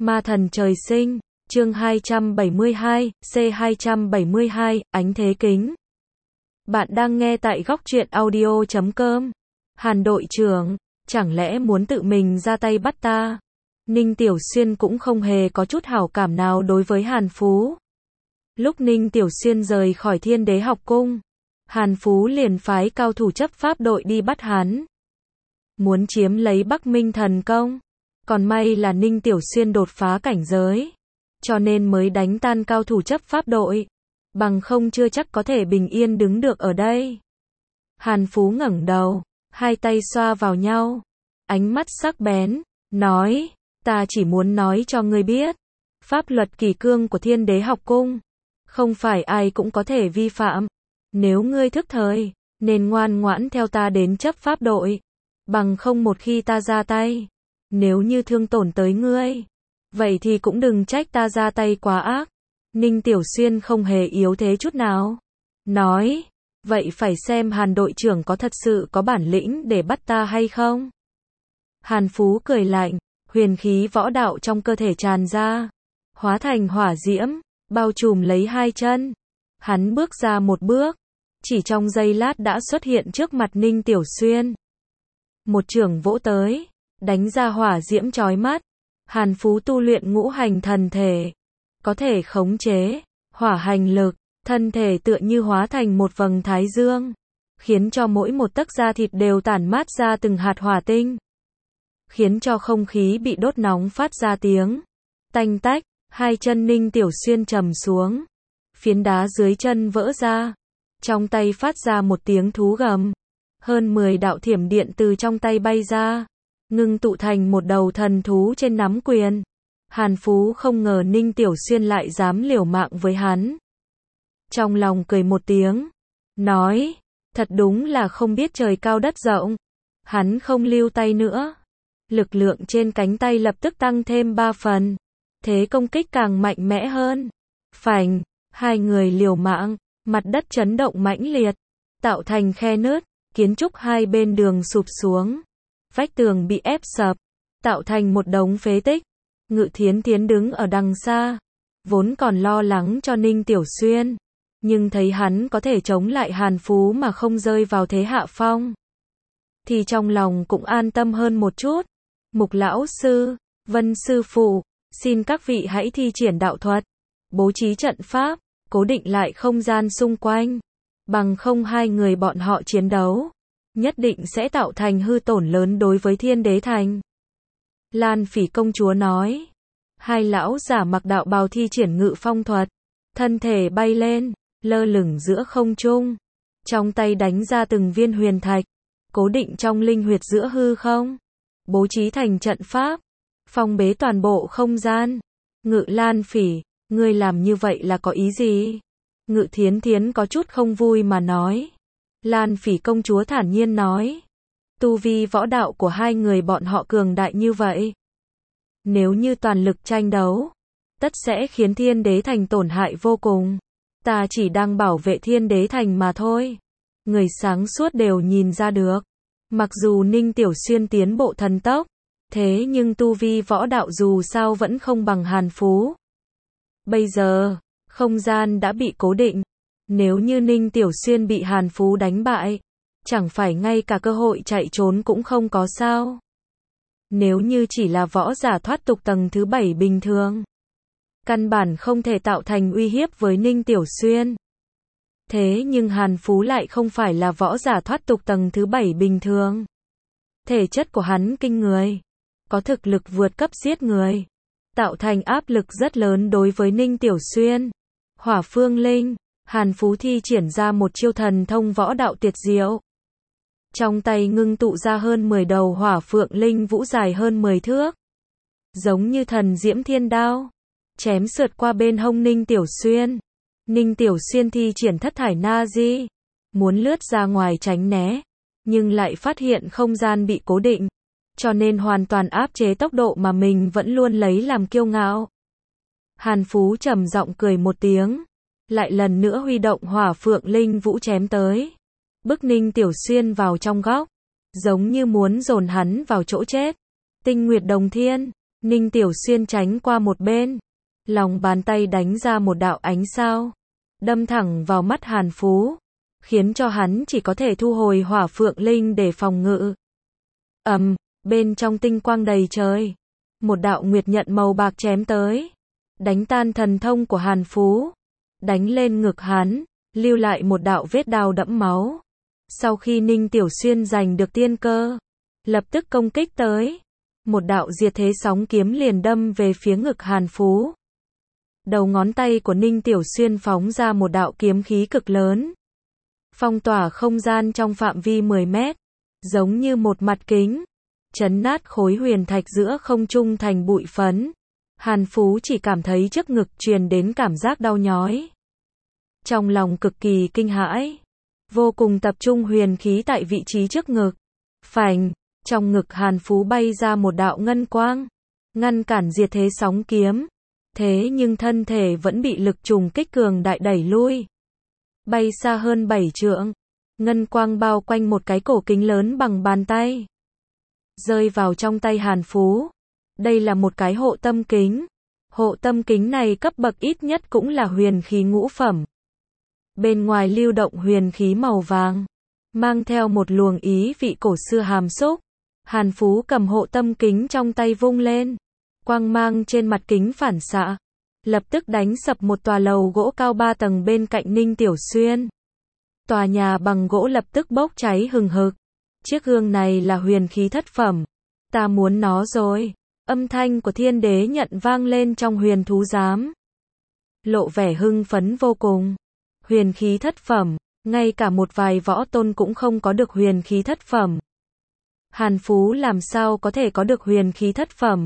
Ma thần trời sinh, chương 272, C272, ánh thế kính. Bạn đang nghe tại góc truyện audio.com. Hàn đội trưởng, chẳng lẽ muốn tự mình ra tay bắt ta? Ninh Tiểu Xuyên cũng không hề có chút hảo cảm nào đối với Hàn Phú. Lúc Ninh Tiểu Xuyên rời khỏi Thiên Đế học cung, Hàn Phú liền phái cao thủ chấp pháp đội đi bắt hắn. Muốn chiếm lấy Bắc Minh thần công. Còn may là Ninh Tiểu Xuyên đột phá cảnh giới, cho nên mới đánh tan cao thủ chấp pháp đội. Bằng không chưa chắc có thể bình yên đứng được ở đây. Hàn Phú ngẩng đầu, hai tay xoa vào nhau, ánh mắt sắc bén, nói, ta chỉ muốn nói cho ngươi biết, pháp luật kỷ cương của Thiên Đế học cung, không phải ai cũng có thể vi phạm. Nếu ngươi thức thời, nên ngoan ngoãn theo ta đến chấp pháp đội. Bằng không một khi ta ra tay, nếu như thương tổn tới ngươi, vậy thì cũng đừng trách ta ra tay quá ác. Ninh Tiểu Xuyên không hề yếu thế chút nào. Nói, vậy phải xem Hàn đội trưởng có thật sự có bản lĩnh để bắt ta hay không? Hàn Phú cười lạnh, huyền khí võ đạo trong cơ thể tràn ra, hóa thành hỏa diễm, bao trùm lấy hai chân. Hắn bước ra một bước, chỉ trong giây lát đã xuất hiện trước mặt Ninh Tiểu Xuyên. Một chưởng vỗ tới, đánh ra hỏa diễm chói mắt. Hàn Phú tu luyện ngũ hành thần thể, có thể khống chế hỏa hành lực, thân thể tựa như hóa thành một vầng thái dương, khiến cho mỗi một tấc da thịt đều tản mát ra từng hạt hỏa tinh, khiến cho không khí bị đốt nóng phát ra tiếng tanh tách. Hai chân Ninh Tiểu Xuyên trầm xuống, phiến đá dưới chân vỡ ra, trong tay phát ra một tiếng thú gầm. Hơn 10 đạo thiểm điện từ trong tay bay ra, ngưng tụ thành một đầu thần thú trên nắm quyền. Hàn Phú không ngờ Ninh Tiểu Xuyên lại dám liều mạng với hắn. Trong lòng cười một tiếng, nói, thật đúng là không biết trời cao đất rộng. Hắn không lưu tay nữa. Lực lượng trên cánh tay lập tức tăng thêm 3 phần. Thế công kích càng mạnh mẽ hơn. Phành, hai người liều mạng, mặt đất chấn động mãnh liệt, tạo thành khe nứt, kiến trúc hai bên đường sụp xuống. Vách tường bị ép sập, tạo thành một đống phế tích. Ngự Thiến Thiến đứng ở đằng xa, vốn còn lo lắng cho Ninh Tiểu Xuyên, nhưng thấy hắn có thể chống lại Hàn Phú mà không rơi vào thế hạ phong, thì trong lòng cũng an tâm hơn một chút. Mục lão sư, Vân sư phụ, xin các vị hãy thi triển đạo thuật, bố trí trận pháp, cố định lại không gian xung quanh. Bằng không hai người bọn họ chiến đấu, nhất định sẽ tạo thành hư tổn lớn đối với Thiên Đế thành. Lan Phỉ công chúa nói. Hai lão giả mặc đạo bào thi triển ngự phong thuật, thân thể bay lên, lơ lửng giữa không trung, trong tay đánh ra từng viên huyền thạch, cố định trong linh huyệt giữa hư không, bố trí thành trận pháp, phong bế toàn bộ không gian. Ngự Lan Phỉ, ngươi làm như vậy là có ý gì? Ngự Thiến Thiến có chút không vui mà nói. Lan Phỉ công chúa thản nhiên nói, tu vi võ đạo của hai người bọn họ cường đại như vậy, nếu như toàn lực tranh đấu, tất sẽ khiến Thiên Đế thành tổn hại vô cùng. Ta chỉ đang bảo vệ Thiên Đế thành mà thôi. Người sáng suốt đều nhìn ra được. Mặc dù Ninh Tiểu Xuyên tiến bộ thần tốc, thế nhưng tu vi võ đạo dù sao vẫn không bằng Hàn Phú. Bây giờ, không gian đã bị cố định. Nếu như Ninh Tiểu Xuyên bị Hàn Phú đánh bại, chẳng phải ngay cả cơ hội chạy trốn cũng không có sao? Nếu như chỉ là võ giả thoát tục tầng thứ 7 bình thường, căn bản không thể tạo thành uy hiếp với Ninh Tiểu Xuyên. Thế nhưng Hàn Phú lại không phải là võ giả thoát tục tầng thứ 7 bình thường. Thể chất của hắn kinh người, có thực lực vượt cấp giết người, tạo thành áp lực rất lớn đối với Ninh Tiểu Xuyên. Hỏa Phương Linh, Hàn Phú thi triển ra một chiêu thần thông võ đạo tuyệt diệu. Trong tay ngưng tụ ra hơn 10 đầu hỏa phượng linh vũ dài hơn 10 thước, giống như thần diễm thiên đao, chém sượt qua bên hông Ninh Tiểu Xuyên. Ninh Tiểu Xuyên thi triển thất thải na di, muốn lướt ra ngoài tránh né, nhưng lại phát hiện không gian bị cố định, cho nên hoàn toàn áp chế tốc độ mà mình vẫn luôn lấy làm kiêu ngạo. Hàn Phú trầm giọng cười một tiếng, lại lần nữa huy động hỏa phượng linh vũ chém tới, bức Ninh Tiểu Xuyên vào trong góc, giống như muốn dồn hắn vào chỗ chết. Tinh Nguyệt Đồng Thiên, Ninh Tiểu Xuyên tránh qua một bên, lòng bàn tay đánh ra một đạo ánh sao, đâm thẳng vào mắt Hàn Phú, khiến cho hắn chỉ có thể thu hồi Hỏa Phượng Linh để phòng ngự. Bên trong tinh quang đầy trời, một đạo nguyệt nhận màu bạc chém tới, đánh tan thần thông của Hàn Phú, đánh lên ngực hắn, lưu lại một đạo vết đao đẫm máu. Sau khi Ninh Tiểu Xuyên giành được tiên cơ, lập tức công kích tới, một đạo diệt thế sóng kiếm liền đâm về phía ngực Hàn Phú. Đầu ngón tay của Ninh Tiểu Xuyên phóng ra một đạo kiếm khí cực lớn, phong tỏa không gian trong phạm vi 10 mét, giống như một mặt kính, chấn nát khối huyền thạch giữa không trung thành bụi phấn. Hàn Phú chỉ cảm thấy trước ngực truyền đến cảm giác đau nhói. Trong lòng cực kỳ kinh hãi, vô cùng tập trung huyền khí tại vị trí trước ngực. Phành, trong ngực Hàn Phú bay ra một đạo ngân quang, ngăn cản diệt thế sóng kiếm. Thế nhưng thân thể vẫn bị lực trùng kích cường đại đẩy lui, bay xa hơn 7 trượng. Ngân quang bao quanh một cái cổ kính lớn bằng bàn tay, rơi vào trong tay Hàn Phú. Đây là một cái hộ tâm kính. Hộ tâm kính này cấp bậc ít nhất cũng là huyền khí ngũ phẩm. Bên ngoài lưu động huyền khí màu vàng, mang theo một luồng ý vị cổ xưa hàm xúc. Hàn Phú cầm hộ tâm kính trong tay vung lên, quang mang trên mặt kính phản xạ, lập tức đánh sập một tòa lầu gỗ cao 3 tầng bên cạnh Ninh Tiểu Xuyên. Tòa nhà bằng gỗ lập tức bốc cháy hừng hực. Chiếc gương này là huyền khí thất phẩm, ta muốn nó rồi. Âm thanh của Thiên Đế Nhận vang lên trong huyền thú giám, lộ vẻ hưng phấn vô cùng. Huyền khí thất phẩm, ngay cả một vài võ tôn cũng không có được huyền khí thất phẩm. Hàn Phú làm sao có thể có được huyền khí thất phẩm?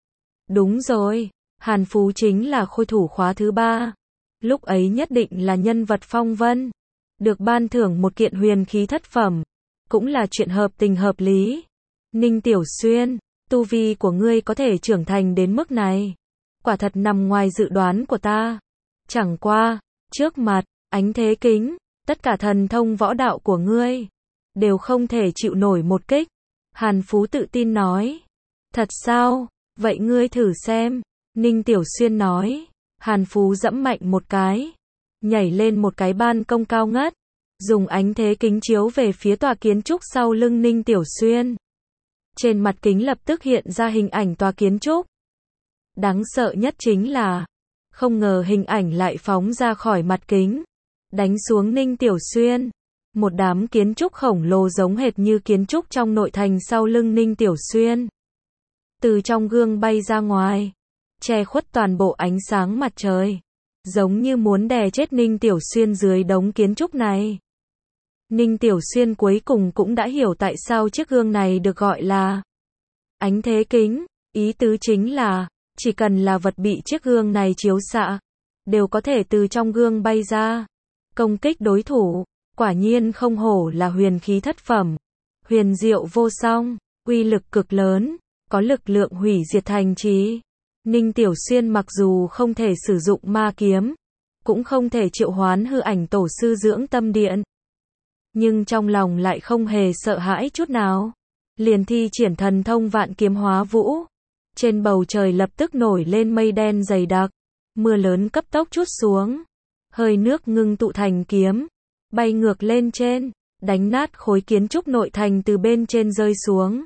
Đúng rồi, Hàn Phú chính là khôi thủ khóa thứ 3. Lúc ấy nhất định là nhân vật phong vân, được ban thưởng một kiện huyền khí thất phẩm, cũng là chuyện hợp tình hợp lý. Ninh Tiểu Xuyên, tu vi của ngươi có thể trưởng thành đến mức này, quả thật nằm ngoài dự đoán của ta. Chẳng qua, trước mặt Ánh Thế Kính, tất cả thần thông võ đạo của ngươi đều không thể chịu nổi một kích. Hàn Phú tự tin nói. Thật sao? Vậy ngươi thử xem. Ninh Tiểu Xuyên nói. Hàn Phú dẫm mạnh một cái, nhảy lên một cái ban công cao ngất, dùng Ánh Thế Kính chiếu về phía tòa kiến trúc sau lưng Ninh Tiểu Xuyên. Trên mặt kính lập tức hiện ra hình ảnh tòa kiến trúc. Đáng sợ nhất chính là, không ngờ hình ảnh lại phóng ra khỏi mặt kính, đánh xuống Ninh Tiểu Xuyên. Một đám kiến trúc khổng lồ giống hệt như kiến trúc trong nội thành sau lưng Ninh Tiểu Xuyên, từ trong gương bay ra ngoài, che khuất toàn bộ ánh sáng mặt trời, giống như muốn đè chết Ninh Tiểu Xuyên dưới đống kiến trúc này. Ninh Tiểu Xuyên cuối cùng cũng đã hiểu tại sao chiếc gương này được gọi là Ánh Thế Kính. Ý tứ chính là, chỉ cần là vật bị chiếc gương này chiếu xạ, đều có thể từ trong gương bay ra, công kích đối thủ. Quả nhiên không hổ là huyền khí thất phẩm, huyền diệu vô song, uy lực cực lớn, có lực lượng hủy diệt thành trì. Ninh Tiểu Xuyên mặc dù không thể sử dụng ma kiếm, cũng không thể triệu hoán hư ảnh tổ sư dưỡng tâm điện, nhưng trong lòng lại không hề sợ hãi chút nào, liền thi triển thần thông vạn kiếm hóa vũ. Trên bầu trời lập tức nổi lên mây đen dày đặc, mưa lớn cấp tốc trút xuống, hơi nước ngưng tụ thành kiếm, bay ngược lên trên, đánh nát khối kiến trúc nội thành từ bên trên rơi xuống.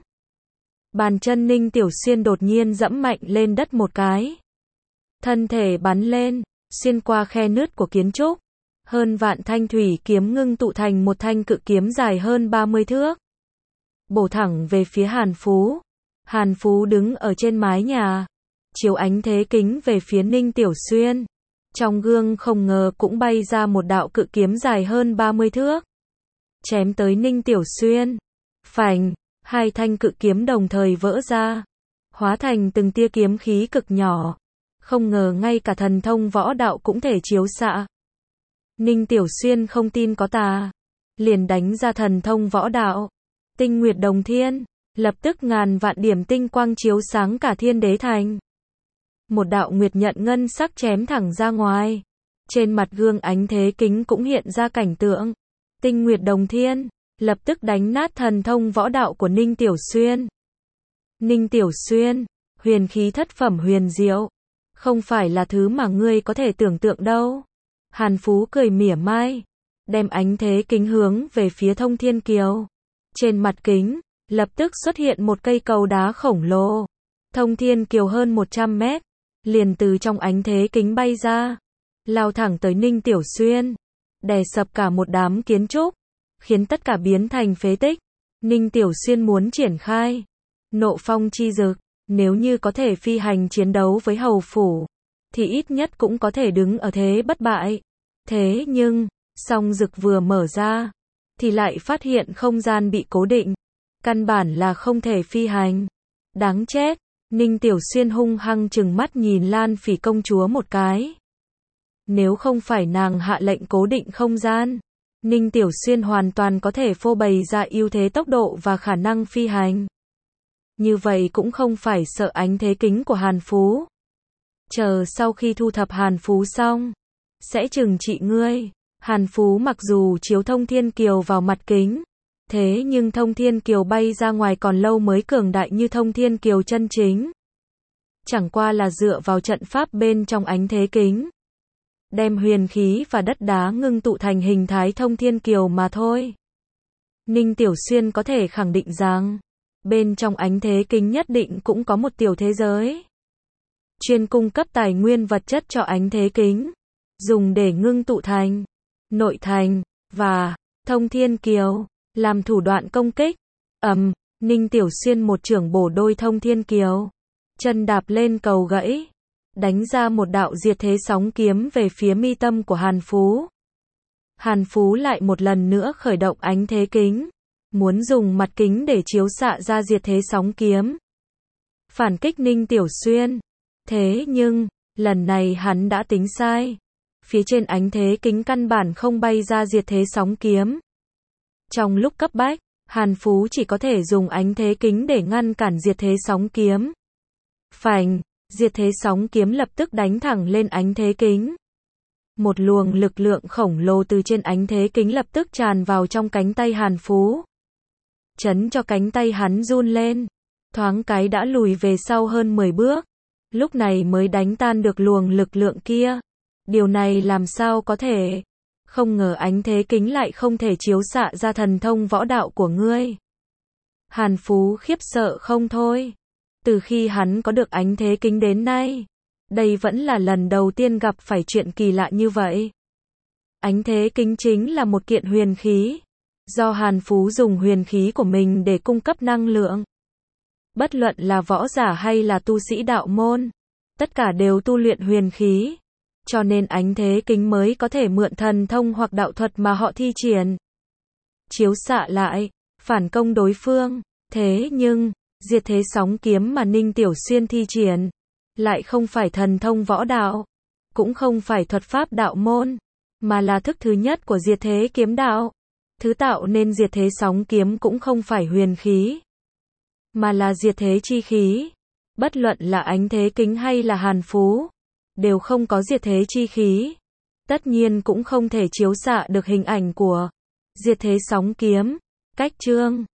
Bàn chân Ninh Tiểu Xuyên đột nhiên dẫm mạnh lên đất một cái, thân thể bắn lên, xuyên qua khe nứt của kiến trúc. Hơn vạn thanh thủy kiếm ngưng tụ thành một thanh cự kiếm dài hơn 30 thước, bổ thẳng về phía Hàn Phú. Hàn Phú đứng ở trên mái nhà, chiếu Ánh Thế Kính về phía Ninh Tiểu Xuyên. Trong gương không ngờ cũng bay ra một đạo cự kiếm dài hơn 30 thước, chém tới Ninh Tiểu Xuyên. Phành, hai thanh cự kiếm đồng thời vỡ ra, hóa thành từng tia kiếm khí cực nhỏ. Không ngờ ngay cả thần thông võ đạo cũng thể chiếu xạ. Ninh Tiểu Xuyên không tin có tà, liền đánh ra thần thông võ đạo, Tinh Nguyệt Đồng Thiên, lập tức ngàn vạn điểm tinh quang chiếu sáng cả Thiên Đế Thành. Một đạo nguyệt nhận ngân sắc chém thẳng ra ngoài. Trên mặt gương Ánh Thế Kính cũng hiện ra cảnh tượng. Tinh Nguyệt Đồng Thiên, lập tức đánh nát thần thông võ đạo của Ninh Tiểu Xuyên. Ninh Tiểu Xuyên, Huyền khí thất phẩm huyền diệu, không phải là thứ mà ngươi có thể tưởng tượng đâu. Hàn Phú cười mỉa mai, đem ánh thế kính hướng về phía Thông Thiên Kiều. Trên mặt kính, lập tức xuất hiện một cây cầu đá khổng lồ. Thông Thiên Kiều hơn 100 mét, liền từ trong ánh thế kính bay ra, lao thẳng tới Ninh Tiểu Xuyên, đè sập cả một đám kiến trúc, khiến tất cả biến thành phế tích. Ninh Tiểu Xuyên muốn triển khai Nộ Phong chi dực, nếu như có thể phi hành chiến đấu với hầu phủ, thì ít nhất cũng có thể đứng ở thế bất bại. Thế nhưng, song dực vừa mở ra, thì lại phát hiện không gian bị cố định, căn bản là không thể phi hành. Đáng chết, Ninh Tiểu Xuyên hung hăng trừng mắt nhìn Lan Phỉ công chúa một cái. Nếu không phải nàng hạ lệnh cố định không gian, Ninh Tiểu Xuyên hoàn toàn có thể phô bày ra ưu thế tốc độ và khả năng phi hành. Như vậy cũng không phải sợ ánh thế kính của Hàn Phú. Chờ sau khi thu thập Hàn Phú xong, sẽ trừng trị ngươi. Hàn Phú mặc dù chiếu Thông Thiên Kiều vào mặt kính, thế nhưng Thông Thiên Kiều bay ra ngoài còn lâu mới cường đại như Thông Thiên Kiều chân chính. Chẳng qua là dựa vào trận pháp bên trong ánh thế kính, đem huyền khí và đất đá ngưng tụ thành hình thái Thông Thiên Kiều mà thôi. Ninh Tiểu Xuyên có thể khẳng định rằng, bên trong ánh thế kính nhất định cũng có một tiểu thế giới, chuyên cung cấp tài nguyên vật chất cho ánh thế kính, dùng để ngưng tụ thành nội thành và Thông Thiên Kiều, làm thủ đoạn công kích. Ninh Tiểu Xuyên một chưởng bổ đôi Thông Thiên Kiều, chân đạp lên cầu gãy, đánh ra một đạo diệt thế sóng kiếm về phía mi tâm của Hàn Phú. Hàn Phú lại một lần nữa khởi động ánh thế kính, muốn dùng mặt kính để chiếu xạ ra diệt thế sóng kiếm, phản kích Ninh Tiểu Xuyên. Thế nhưng, lần này hắn đã tính sai. Phía trên ánh thế kính căn bản không bay ra diệt thế sóng kiếm. Trong lúc cấp bách, Hàn Phú chỉ có thể dùng ánh thế kính để ngăn cản diệt thế sóng kiếm. Phành, diệt thế sóng kiếm lập tức đánh thẳng lên ánh thế kính. Một luồng lực lượng khổng lồ từ trên ánh thế kính lập tức tràn vào trong cánh tay Hàn Phú, chấn cho cánh tay hắn run lên, thoáng cái đã lùi về sau hơn 10 bước, lúc này mới đánh tan được luồng lực lượng kia. Điều này làm sao có thể? Không ngờ ánh thế kính lại không thể chiếu xạ ra thần thông võ đạo của ngươi. Hàn Phú khiếp sợ không thôi. Từ khi hắn có được ánh thế kính đến nay, đây vẫn là lần đầu tiên gặp phải chuyện kỳ lạ như vậy. Ánh thế kính chính là một kiện huyền khí, do Hàn Phú dùng huyền khí của mình để cung cấp năng lượng. Bất luận là võ giả hay là tu sĩ đạo môn, tất cả đều tu luyện huyền khí, cho nên ánh thế kính mới có thể mượn thần thông hoặc đạo thuật mà họ thi triển, chiếu xạ lại, phản công đối phương. Thế nhưng, diệt thế sóng kiếm mà Ninh Tiểu Xuyên thi triển, lại không phải thần thông võ đạo, cũng không phải thuật pháp đạo môn, mà là thức thứ nhất của diệt thế kiếm đạo. Thứ tạo nên diệt thế sóng kiếm cũng không phải huyền khí, mà là diệt thế chi khí. Bất luận là ánh thế kính hay là Hàn Phú, đều không có diệt thế chi khí, tất nhiên cũng không thể chiếu xạ được hình ảnh của diệt thế sóng kiếm. Cách chương